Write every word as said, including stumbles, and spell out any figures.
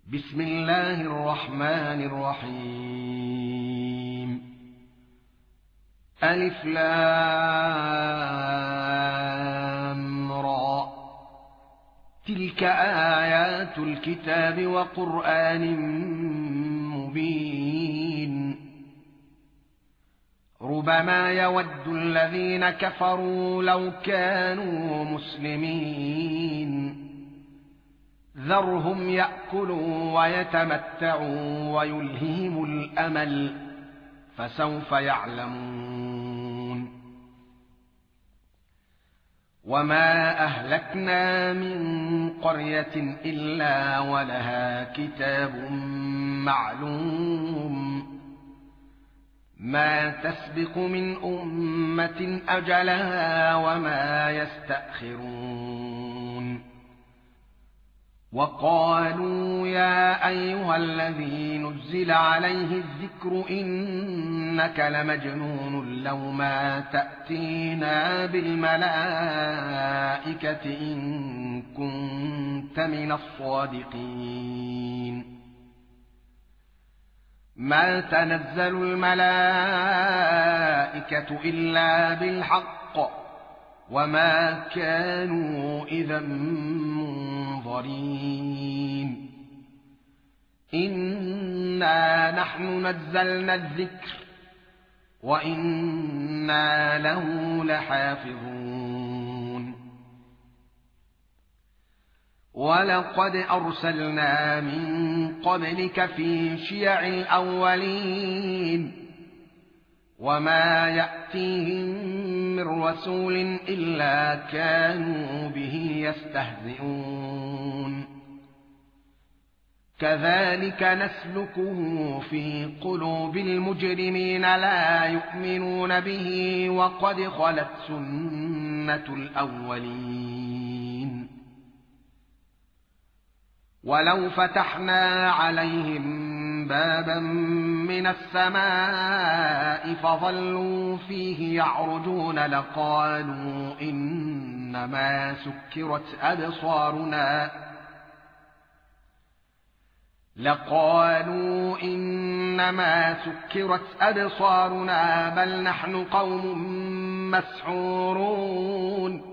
بسم الله الرحمن الرحيم. ألف لام را. تلك آيات الكتاب وقرآن مبين. ربما يود الذين كفروا لو كانوا مسلمين. ذرهم يأكلوا ويتمتعوا ويلههم الأمل فسوف يعلمون. وما أهلكنا من قرية إلا ولها كتاب معلوم ما تسبق من أمة أجلها وما يستأخرون. وقالوا يا أيها الذي نزل عليه الذكر إنك لمجنون لو ما تأتينا بالملائكة إن كنت من الصادقين. ما تنزل الملائكة إلا بالحق وما كانوا إذا منظرين. إنا نحن نزلنا الذكر وإنا له لحافظون. ولقد أرسلنا من قبلك في شيع الأولين وما يأتيهم من رسول إلا كانوا به يستهزئون. كذلك نسلكه في قلوب المجرمين لا يؤمنون به وقد خلت سنة الأولين. ولو فتحنا عليهم بابا من السماء فظلوا فيه يعرجون لقالوا إنما سكرت أبصارنا لقالوا إنما سكرت أبصارنا بل نحن قوم مسحورون.